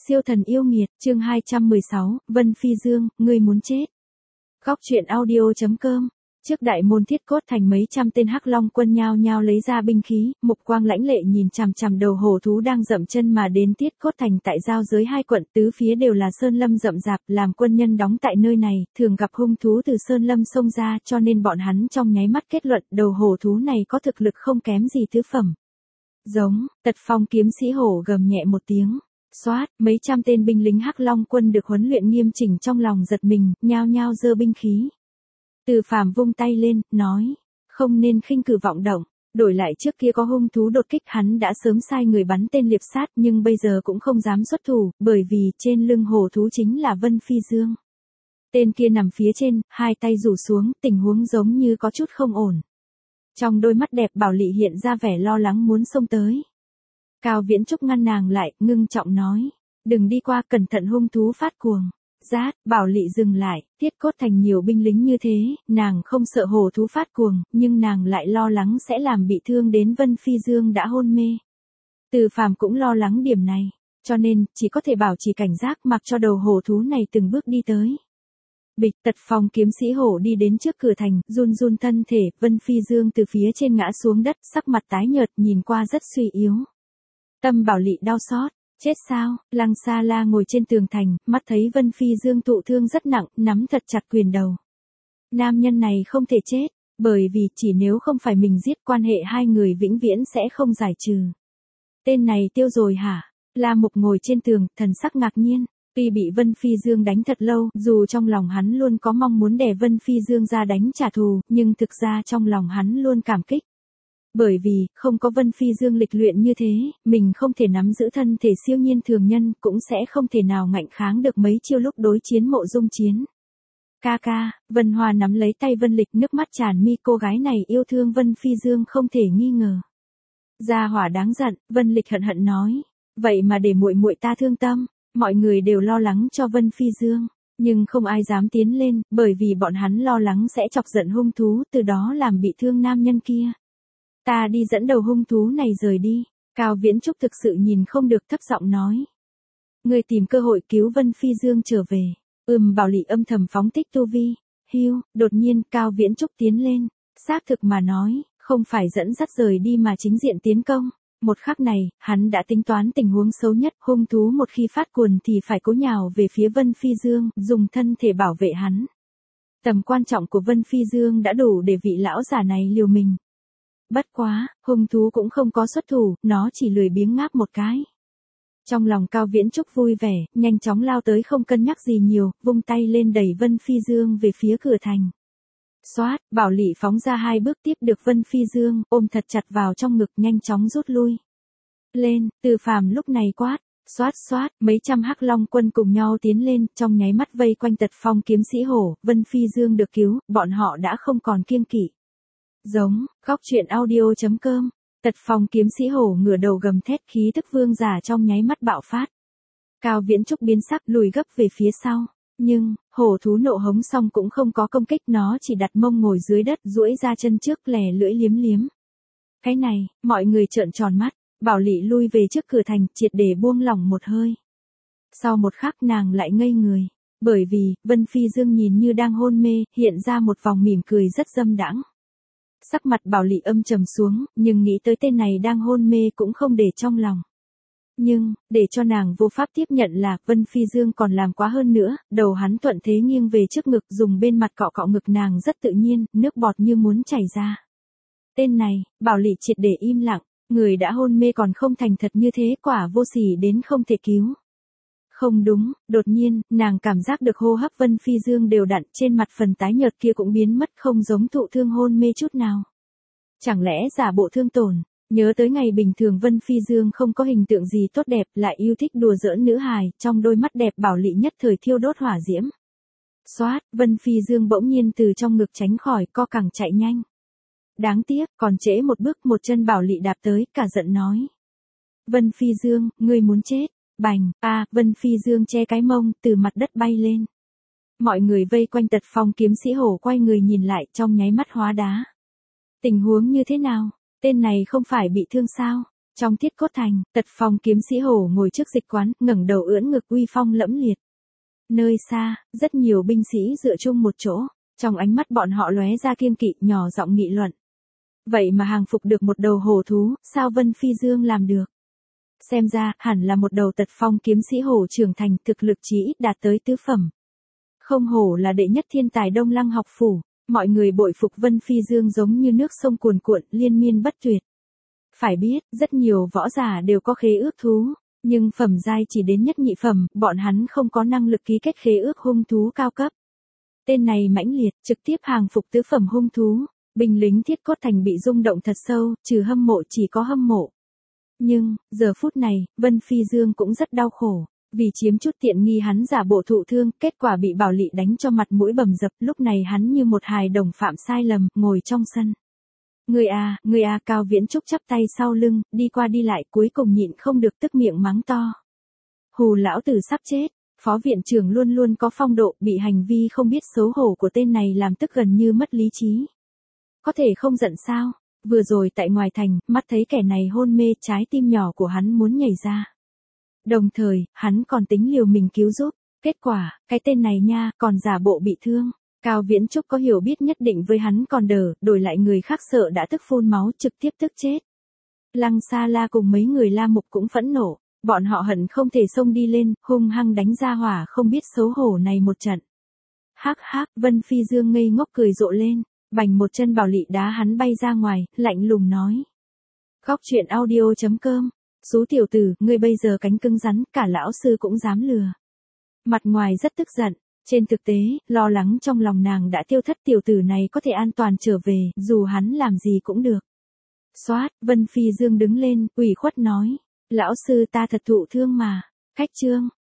Siêu thần yêu nghiệt, chương 216, Vân Phi Dương, ngươi muốn chết. Góc truyện audio.com. Trước đại môn Thiết Cốt Thành mấy trăm tên Hắc Long quân nhao nhao lấy ra binh khí, mục quang lãnh lệ nhìn chằm chằm đầu hổ thú đang dậm chân mà đến Thiết Cốt Thành tại giao giới hai quận, tứ phía đều là sơn lâm rậm rạp, làm quân nhân đóng tại nơi này, thường gặp hung thú từ sơn lâm xông ra, cho nên bọn hắn trong nháy mắt kết luận, đầu hổ thú này có thực lực không kém gì tứ phẩm. Giống, Tật Phong kiếm sĩ hổ gầm nhẹ một tiếng. Xoát, mấy trăm tên binh lính Hắc Long quân được huấn luyện nghiêm chỉnh trong lòng giật mình, nhao nhao giơ binh khí. Từ Phàm vung tay lên, nói, không nên khinh cử vọng động, đổi lại trước kia có hung thú đột kích hắn đã sớm sai người bắn tên liệp sát nhưng bây giờ cũng không dám xuất thủ, bởi vì trên lưng hổ thú chính là Vân Phi Dương. Tên kia nằm phía trên, hai tay rủ xuống, tình huống giống như có chút không ổn. Trong đôi mắt đẹp Bảo Lị hiện ra vẻ lo lắng muốn xông tới. Cao Viễn Trúc ngăn nàng lại, ngưng trọng nói, đừng đi qua, cẩn thận hung thú phát cuồng. Rát, Bảo Lị dừng lại, Thiết Cốt Thành nhiều binh lính như thế, nàng không sợ hổ thú phát cuồng, nhưng nàng lại lo lắng sẽ làm bị thương đến Vân Phi Dương đã hôn mê. Từ Phàm cũng lo lắng điểm này, cho nên, chỉ có thể bảo trì cảnh giác mặc cho đầu hổ thú này từng bước đi tới. Bịch, Tật Phong kiếm sĩ hổ đi đến trước cửa thành, run run thân thể, Vân Phi Dương từ phía trên ngã xuống đất, sắc mặt tái nhợt, nhìn qua rất suy yếu. Tâm Bảo Lị đau xót, chết sao? Lăng Sa La ngồi trên tường thành, mắt thấy Vân Phi Dương thụ thương rất nặng, nắm thật chặt quyền đầu. Nam nhân này không thể chết, bởi vì chỉ nếu không phải mình giết quan hệ hai người vĩnh viễn sẽ không giải trừ. Tên này tiêu rồi hả? La Mục ngồi trên tường, thần sắc ngạc nhiên. Tuy bị Vân Phi Dương đánh thật lâu, dù trong lòng hắn luôn có mong muốn đè Vân Phi Dương ra đánh trả thù, nhưng thực ra trong lòng hắn luôn cảm kích. Bởi vì, không có Vân Phi Dương lịch luyện như thế, mình không thể nắm giữ thân thể siêu nhiên thường nhân, cũng sẽ không thể nào ngạnh kháng được mấy chiêu lúc đối chiến Mộ Dung Chiến. Ca ca, Vân Hoa nắm lấy tay Vân Lịch, nước mắt tràn mi, cô gái này yêu thương Vân Phi Dương không thể nghi ngờ. Gia hỏa đáng giận, Vân Lịch hận hận nói, vậy mà để muội muội ta thương tâm, mọi người đều lo lắng cho Vân Phi Dương, nhưng không ai dám tiến lên, bởi vì bọn hắn lo lắng sẽ chọc giận hung thú, từ đó làm bị thương nam nhân kia. Ta đi dẫn đầu hung thú này rời đi. Cao Viễn Trúc thực sự nhìn không được thấp giọng nói. Người tìm cơ hội cứu Vân Phi Dương trở về. Bảo Lị âm thầm phóng thích tu vi. Hiu, đột nhiên Cao Viễn Trúc tiến lên. Xác thực mà nói, không phải dẫn dắt rời đi mà chính diện tiến công. Một khắc này, hắn đã tính toán tình huống xấu nhất. Hung thú một khi phát cuồng thì phải cố nhào về phía Vân Phi Dương, dùng thân thể bảo vệ hắn. Tầm quan trọng của Vân Phi Dương đã đủ để vị lão giả này liều mình. Bất quá, hung thú cũng không có xuất thủ, nó chỉ lười biếng ngáp một cái. Trong lòng Cao Viễn Trúc vui vẻ, nhanh chóng lao tới không cân nhắc gì nhiều, vung tay lên đẩy Vân Phi Dương về phía cửa thành. Xoát, Bảo Lị phóng ra hai bước tiếp được Vân Phi Dương, ôm thật chặt vào trong ngực nhanh chóng rút lui. Lên, Từ Phàm lúc này quát, xoát xoát, mấy trăm Hắc Long quân cùng nhau tiến lên, trong nháy mắt vây quanh Tật Phong kiếm sĩ hổ, Vân Phi Dương được cứu, bọn họ đã không còn kiêng kỵ. Giống, góc truyện audio.com. Tật Phong kiếm sĩ hổ ngửa đầu gầm thét, khí tức vương giả trong nháy mắt bạo phát. Cao Viễn Trúc biến sắc lùi gấp về phía sau, nhưng hổ thú nộ hống xong cũng không có công kích, nó chỉ đặt mông ngồi dưới đất, duỗi ra chân trước lè lưỡi liếm liếm. Cái này, mọi người trợn tròn mắt, Bảo Lị lui về trước cửa thành, triệt để buông lỏng một hơi. Sau một khắc nàng lại ngây người, bởi vì Vân Phi Dương nhìn như đang hôn mê, hiện ra một vòng mỉm cười rất dâm đãng. Sắc mặt Bảo Lị âm trầm xuống, nhưng nghĩ tới tên này đang hôn mê cũng không để trong lòng. Nhưng, để cho nàng vô pháp tiếp nhận là, Vân Phi Dương còn làm quá hơn nữa, đầu hắn thuận thế nghiêng về trước ngực, dùng bên mặt cọ cọ ngực nàng rất tự nhiên, nước bọt như muốn chảy ra. Tên này, Bảo Lị triệt để im lặng, người đã hôn mê còn không thành thật như thế, quả vô sỉ đến không thể cứu. Không đúng, đột nhiên, nàng cảm giác được hô hấp Vân Phi Dương đều đặn, trên mặt phần tái nhợt kia cũng biến mất, không giống thụ thương hôn mê chút nào. Chẳng lẽ giả bộ thương tổn, nhớ tới ngày bình thường Vân Phi Dương không có hình tượng gì tốt đẹp, lại yêu thích đùa giỡn nữ hài, trong đôi mắt đẹp Bảo Lị nhất thời thiêu đốt hỏa diễm. Xoát, Vân Phi Dương bỗng nhiên từ trong ngực tránh khỏi, co cẳng chạy nhanh. Đáng tiếc, còn trễ một bước, một chân Bảo Lị đạp tới, cả giận nói. Vân Phi Dương, ngươi muốn chết. Bành, Vân Phi Dương che cái mông, từ mặt đất bay lên. Mọi người vây quanh Tật Phong kiếm sĩ hổ quay người nhìn lại, trong nháy mắt hóa đá. Tình huống như thế nào? Tên này không phải bị thương sao? Trong Thiết Cốt Thành, Tật Phong kiếm sĩ Hổ ngồi trước dịch quán, ngẩng đầu ưỡn ngực uy phong lẫm liệt. Nơi xa, rất nhiều binh sĩ dựa chung một chỗ, trong ánh mắt bọn họ lóe ra kiêng kỵ, nhỏ giọng nghị luận. Vậy mà hàng phục được một đầu hổ thú, sao Vân Phi Dương làm được? Xem ra, hẳn là một đầu Tật Phong kiếm sĩ hổ trưởng thành, thực lực chí ít đạt tới tứ phẩm. Không hổ là đệ nhất thiên tài Đông Lăng học phủ, mọi người bội phục Vân Phi Dương giống như nước sông cuồn cuộn, liên miên bất tuyệt. Phải biết, rất nhiều võ giả đều có khế ước thú, nhưng phẩm giai chỉ đến nhất nhị phẩm, bọn hắn không có năng lực ký kết khế ước hung thú cao cấp. Tên này mãnh liệt, trực tiếp hàng phục tứ phẩm hung thú, binh lính Thiết Cốt Thành bị rung động thật sâu, trừ hâm mộ chỉ có hâm mộ. Nhưng, giờ phút này, Vân Phi Dương cũng rất đau khổ, vì chiếm chút tiện nghi hắn giả bộ thụ thương, kết quả bị Bảo Lị đánh cho mặt mũi bầm dập, lúc này hắn như một hài đồng phạm sai lầm, ngồi trong sân. Người à, Cao Viễn Trúc chắp tay sau lưng, đi qua đi lại cuối cùng nhịn không được tức miệng mắng to. Hù lão tử sắp chết, phó viện trưởng luôn luôn có phong độ, bị hành vi không biết xấu hổ của tên này làm tức gần như mất lý trí. Có thể không giận sao, vừa rồi tại ngoài thành, mắt thấy kẻ này hôn mê, trái tim nhỏ của hắn muốn nhảy ra. Đồng thời, hắn còn tính liều mình cứu giúp, kết quả, cái tên này nha, còn giả bộ bị thương. Cao Viễn Trúc có hiểu biết nhất định với hắn còn đỡ, đổi lại người khác sợ đã tức phun máu trực tiếp tức chết. Lăng Sa La cùng mấy người La Mục cũng phẫn nộ, bọn họ hận không thể xông đi lên, hung hăng đánh ra hỏa không biết xấu hổ này một trận. Hắc hắc, Vân Phi Dương ngây ngốc cười rộ lên, bành một chân Bảo Lị đá hắn bay ra ngoài, lạnh lùng nói. Góc truyện audio.com, Sú tiểu tử, ngươi bây giờ cánh cứng rắn, cả lão sư cũng dám lừa. Mặt ngoài rất tức giận. Trên thực tế, lo lắng trong lòng nàng đã tiêu thất, tiểu tử này có thể an toàn trở về, dù hắn làm gì cũng được. Xoát, Vân Phi Dương đứng lên, ủy khuất nói. Lão sư ta thật thụ thương mà. Khách trương,